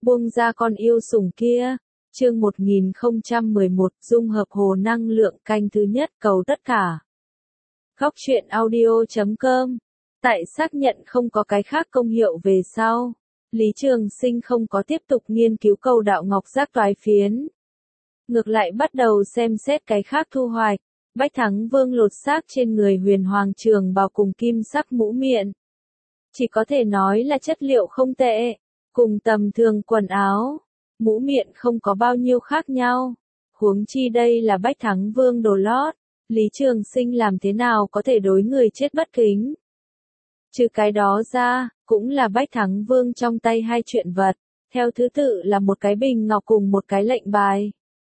Buông ra con yêu sủng kia. Chương 1011, dung hợp hồ năng lượng canh thứ nhất, cầu tất cả. Góc truyện audio.com. Tại xác nhận không có cái khác công hiệu về sau, Lý Trường Sinh không có tiếp tục nghiên cứu cầu đạo ngọc giác toái phiến. Ngược lại bắt đầu xem xét cái khác thu hoạch. Bách Thắng Vương lột xác trên người Huyền Hoàng Trường bào cùng kim sắc mũ miệng. Chỉ có thể nói là chất liệu không tệ, cùng tầm thường quần áo, mũ miệng không có bao nhiêu khác nhau. Huống chi đây là Bách Thắng Vương đồ lót, Lý Trường Sinh làm thế nào có thể đối người chết bất kính. Trừ cái đó ra, cũng là Bách Thắng Vương trong tay hai chuyện vật, theo thứ tự là một cái bình ngọc cùng một cái lệnh bài.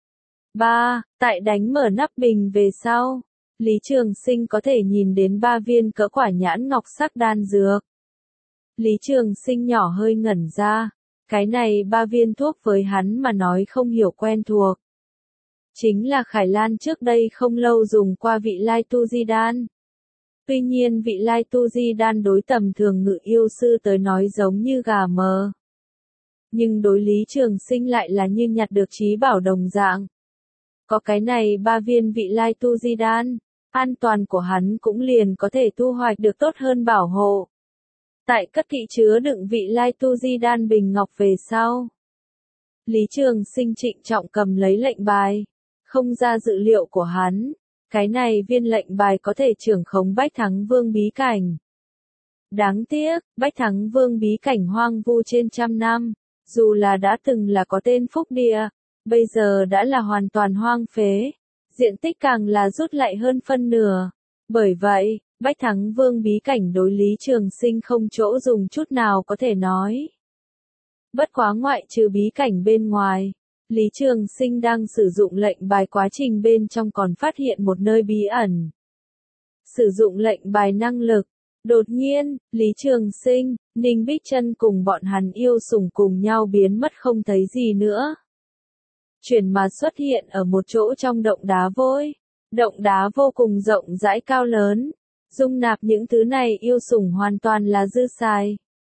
3. Tại đánh mở nắp bình về sau, Lý Trường Sinh có thể nhìn đến 3 viên cỡ quả nhãn ngọc sắc đan dược. Lý Trường Sinh nhỏ hơi ngẩn ra, cái này 3 viên thuốc với hắn mà nói không hiểu quen thuộc. Chính là Khải Lan trước đây không lâu dùng qua vị lai tu di đan. Tuy nhiên vị lai tu di đan đối tầm thường ngự yêu sư tới nói giống như gà mờ. Nhưng đối Lý Trường Sinh lại là như nhặt được trí bảo đồng dạng. Có cái này 3 viên vị lai tu di đan, an toàn của hắn cũng liền có thể thu hoạch được tốt hơn bảo hộ. Tại cất kỹ chứa đựng vị lai tu di đan bình ngọc về sau, Lý Trường Sinh trịnh trọng cầm lấy lệnh bài. Không ra dự liệu của hắn, cái này viên lệnh bài có thể trưởng khống Bách Thắng Vương bí cảnh. Đáng tiếc, Bách Thắng Vương bí cảnh hoang vu trên trăm năm, dù là đã từng là có tên phúc địa, bây giờ đã là hoàn toàn hoang phế, diện tích càng là rút lại hơn phân nửa. Bởi vậy, Bách Thắng Vương bí cảnh đối Lý Trường Sinh không chỗ dùng chút nào có thể nói. Bất quá ngoại trừ bí cảnh bên ngoài, Lý Trường Sinh đang sử dụng lệnh bài quá trình bên trong còn phát hiện một nơi bí ẩn. Sử dụng lệnh bài năng lực. Đột nhiên, Lý Trường Sinh, Ninh Bích Trân cùng bọn hắn yêu sủng cùng nhau biến mất không thấy gì nữa. Chuyển mà xuất hiện ở một chỗ trong động đá vôi. Động đá vô cùng rộng rãi cao lớn. Dung nạp những thứ này yêu sủng hoàn toàn là dư xài.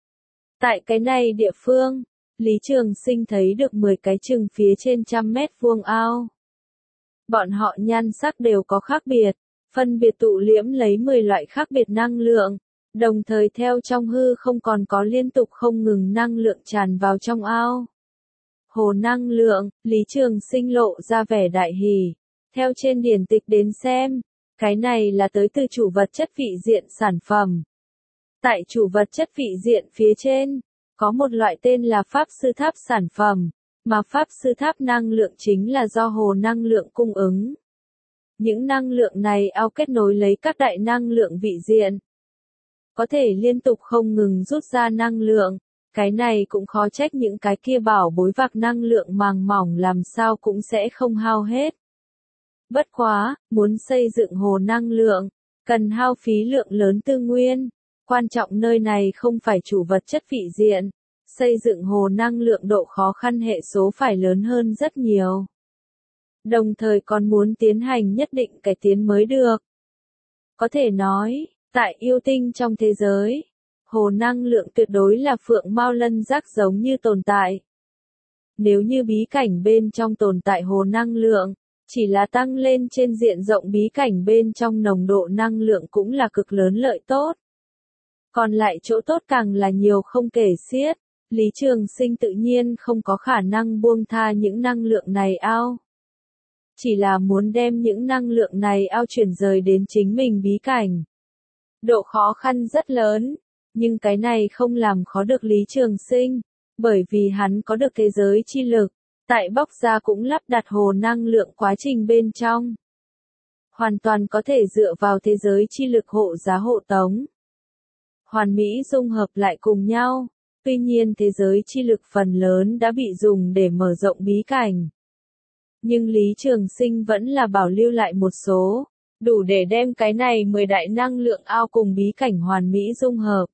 Tại cái này địa phương, Lý Trường Sinh thấy được 10 cái chừng phía trên 100 mét vuông ao. Bọn họ nhan sắc đều có khác biệt, phân biệt tụ liễm lấy 10 loại khác biệt năng lượng, đồng thời theo trong hư không còn có liên tục không ngừng năng lượng tràn vào trong ao. Hồ năng lượng, Lý Trường Sinh lộ ra vẻ đại hỉ. Theo trên điển tịch đến xem, cái này là tới từ chủ vật chất vị diện sản phẩm. Tại chủ vật chất vị diện phía trên, có một loại tên là Pháp Sư Tháp sản phẩm, mà Pháp Sư Tháp năng lượng chính là do hồ năng lượng cung ứng. Những năng lượng này ao kết nối lấy các đại năng lượng vị diện. Có thể liên tục không ngừng rút ra năng lượng, cái này cũng khó trách những cái kia bảo bối vạc năng lượng màng mỏng làm sao cũng sẽ không hao hết. Bất quá, muốn xây dựng hồ năng lượng, cần hao phí lượng lớn tư nguyên. Quan trọng nơi này không phải chủ vật chất vị diện, xây dựng hồ năng lượng độ khó khăn hệ số phải lớn hơn rất nhiều. Đồng thời còn muốn tiến hành nhất định cải tiến mới được. Có thể nói, tại yêu tinh trong thế giới, hồ năng lượng tuyệt đối là phượng mao lân giác giống như tồn tại. Nếu như bí cảnh bên trong tồn tại hồ năng lượng, chỉ là tăng lên trên diện rộng bí cảnh bên trong nồng độ năng lượng cũng là cực lớn lợi tốt. Còn lại chỗ tốt càng là nhiều không kể xiết, Lý Trường Sinh tự nhiên không có khả năng buông tha những năng lượng này ao. Chỉ là muốn đem những năng lượng này ao chuyển rời đến chính mình bí cảnh. Độ khó khăn rất lớn, nhưng cái này không làm khó được Lý Trường Sinh, bởi vì hắn có được thế giới chi lực, tại bóc ra cũng lắp đặt hồ năng lượng quá trình bên trong. Hoàn toàn có thể dựa vào thế giới chi lực hộ giá hộ tống. Hoàn mỹ dung hợp lại cùng nhau, tuy nhiên thế giới chi lực phần lớn đã bị dùng để mở rộng bí cảnh. Nhưng Lý Trường Sinh vẫn là bảo lưu lại một số, đủ để đem cái này 10 đại năng lượng ao cùng bí cảnh hoàn mỹ dung hợp.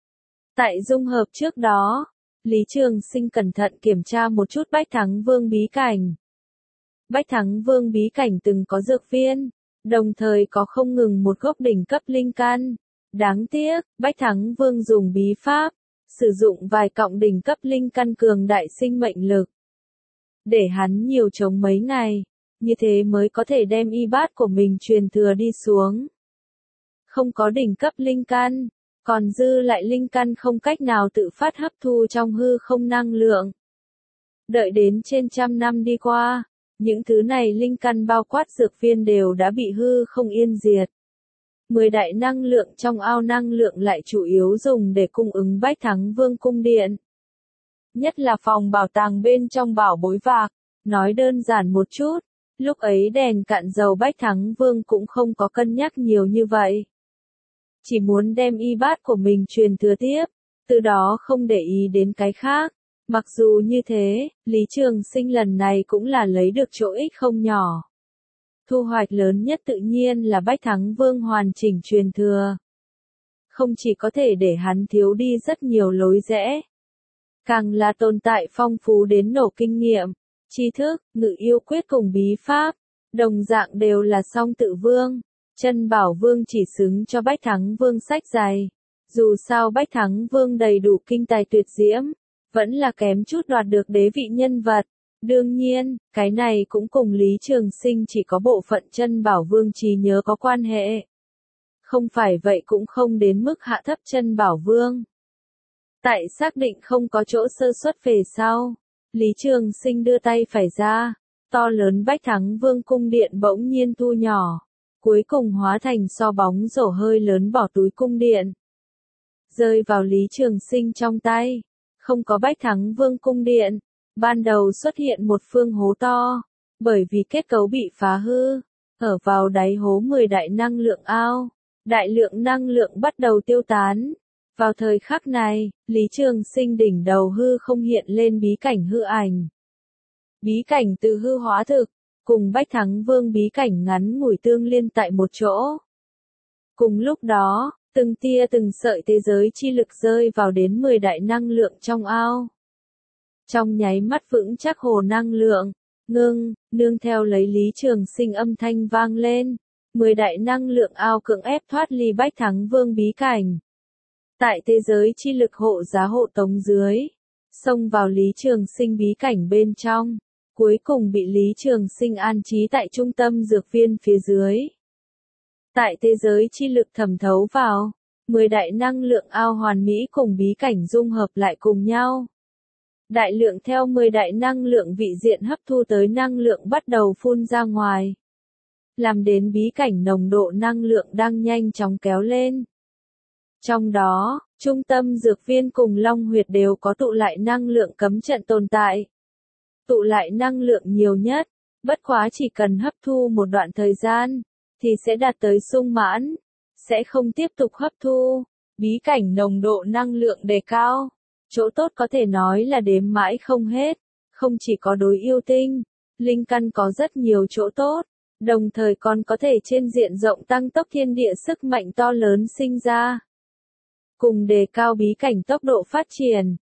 Tại dung hợp trước đó, Lý Trường Sinh cẩn thận kiểm tra một chút Bách Thắng Vương bí cảnh. Bách Thắng Vương bí cảnh từng có dược viên, đồng thời có không ngừng một gốc đỉnh cấp linh căn. Đáng tiếc, Bách Thắng Vương dùng bí pháp, sử dụng vài cọng đỉnh cấp linh căn cường đại sinh mệnh lực. Để hắn nhiều chống mấy ngày, như thế mới có thể đem y bát của mình truyền thừa đi xuống. Không có đỉnh cấp linh căn, còn dư lại linh căn không cách nào tự phát hấp thu trong hư không năng lượng. Đợi đến trên 100 năm đi qua, những thứ này linh căn bao quát dược viên đều đã bị hư không yên diệt. 10 đại năng lượng trong ao năng lượng lại chủ yếu dùng để cung ứng Bách Thắng Vương cung điện. Nhất là phòng bảo tàng bên trong bảo bối vạc, nói đơn giản một chút, lúc ấy đèn cạn dầu Bách Thắng Vương cũng không có cân nhắc nhiều như vậy. Chỉ muốn đem y bát của mình truyền thừa tiếp, từ đó không để ý đến cái khác. Mặc dù như thế, Lý Trường Sinh lần này cũng là lấy được chỗ ích không nhỏ. Thu hoạch lớn nhất tự nhiên là Bách Thắng Vương hoàn chỉnh truyền thừa. Không chỉ có thể để hắn thiếu đi rất nhiều lối rẽ, càng là tồn tại phong phú đến nổ kinh nghiệm, tri thức, ngự yêu quyết cùng bí pháp, đồng dạng đều là song tự vương. Chân Bảo Vương chỉ xứng cho Bách Thắng Vương sách dày. Dù sao Bách Thắng Vương đầy đủ kinh tài tuyệt diễm, vẫn là kém chút đoạt được đế vị nhân vật. Đương nhiên, cái này cũng cùng Lý Trường Sinh chỉ có bộ phận Chân Bảo Vương trí nhớ có quan hệ. Không phải vậy cũng không đến mức hạ thấp Chân Bảo Vương. Tại xác định không có chỗ sơ suất về sau, Lý Trường Sinh đưa tay phải ra, to lớn Bách Thắng Vương cung điện bỗng nhiên thu nhỏ, cuối cùng hóa thành so bóng rổ hơi lớn bỏ túi cung điện. Rơi vào Lý Trường Sinh trong tay, không có Bách Thắng Vương cung điện, ban đầu xuất hiện một phương hố to, bởi vì kết cấu bị phá hư, ở vào đáy hố 10 đại năng lượng ao, đại lượng năng lượng bắt đầu tiêu tán. Vào thời khắc này, Lý Trường Sinh đỉnh đầu hư không hiện lên bí cảnh hư ảnh. Bí cảnh từ hư hóa thực, cùng Bách Thắng Vương bí cảnh ngắn ngủi tương liên tại một chỗ. Cùng lúc đó, từng tia từng sợi thế giới chi lực rơi vào đến 10 đại năng lượng trong ao. Trong nháy mắt vững chắc hồ năng lượng, nương theo lấy Lý Trường Sinh âm thanh vang lên, 10 đại năng lượng ao cưỡng ép thoát ly Bách Thắng Vương bí cảnh. Tại thế giới chi lực hộ giá hộ tống dưới, xông vào Lý Trường Sinh bí cảnh bên trong, cuối cùng bị Lý Trường Sinh an trí tại trung tâm dược viên phía dưới. Tại thế giới chi lực thẩm thấu vào, 10 đại năng lượng ao hoàn mỹ cùng bí cảnh dung hợp lại cùng nhau. Đại lượng theo 10 đại năng lượng vị diện hấp thu tới năng lượng bắt đầu phun ra ngoài. Làm đến bí cảnh nồng độ năng lượng đang nhanh chóng kéo lên. Trong đó, trung tâm dược viên cùng Long Huyệt đều có tụ lại năng lượng cấm trận tồn tại. Tụ lại năng lượng nhiều nhất, bất quá chỉ cần hấp thu một đoạn thời gian, thì sẽ đạt tới sung mãn, sẽ không tiếp tục hấp thu. Bí cảnh nồng độ năng lượng đề cao, chỗ tốt có thể nói là đếm mãi không hết, không chỉ có đối yêu tinh, linh căn có rất nhiều chỗ tốt, đồng thời còn có thể trên diện rộng tăng tốc thiên địa sức mạnh to lớn sinh ra. Cùng đề cao bí cảnh tốc độ phát triển,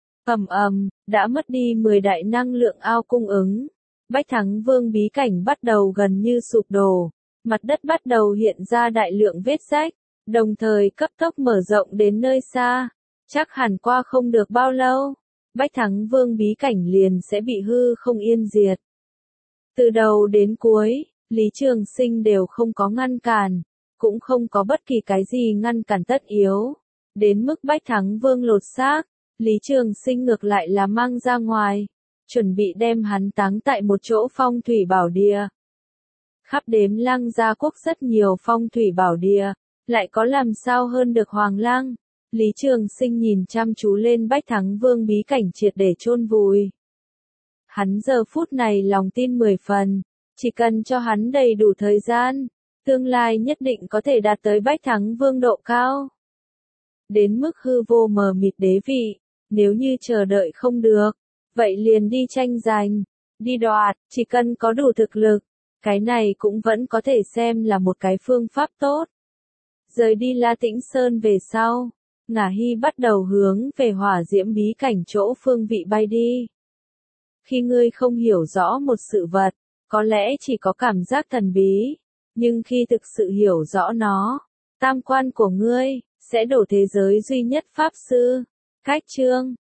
đã mất đi 10 đại năng lượng ao cung ứng. Bách Thắng Vương bí cảnh bắt đầu gần như sụp đổ, mặt đất bắt đầu hiện ra đại lượng vết rách, đồng thời cấp tốc mở rộng đến nơi xa. Chắc hẳn qua không được bao lâu, Bách Thắng Vương bí cảnh liền sẽ bị hư không yên diệt. Từ đầu đến cuối, Lý Trường Sinh đều không có ngăn cản, cũng không có bất kỳ cái gì ngăn cản tất yếu. Đến mức Bách Thắng Vương lột xác, Lý Trường Sinh ngược lại là mang ra ngoài, chuẩn bị đem hắn táng tại một chỗ phong thủy bảo địa. Khắp đếm Lăng Gia Quốc rất nhiều phong thủy bảo địa, lại có làm sao hơn được Hoàng Lăng. Lý Trường Sinh nhìn chăm chú lên Bách Thắng Vương bí cảnh triệt để chôn vùi. Hắn giờ phút này lòng tin 10 phần, chỉ cần cho hắn đầy đủ thời gian, tương lai nhất định có thể đạt tới Bách Thắng Vương độ cao. Đến mức hư vô mờ mịt đế vị, nếu như chờ đợi không được, vậy liền đi tranh giành, đi đoạt, chỉ cần có đủ thực lực, cái này cũng vẫn có thể xem là một cái phương pháp tốt. Rời đi La Tĩnh Sơn về sau, Ngả Hy bắt đầu hướng về hỏa diễm bí cảnh chỗ phương vị bay đi. Khi ngươi không hiểu rõ một sự vật, có lẽ chỉ có cảm giác thần bí, nhưng khi thực sự hiểu rõ nó, tam quan của ngươi sẽ đổ thế giới duy nhất pháp sư, Khách chương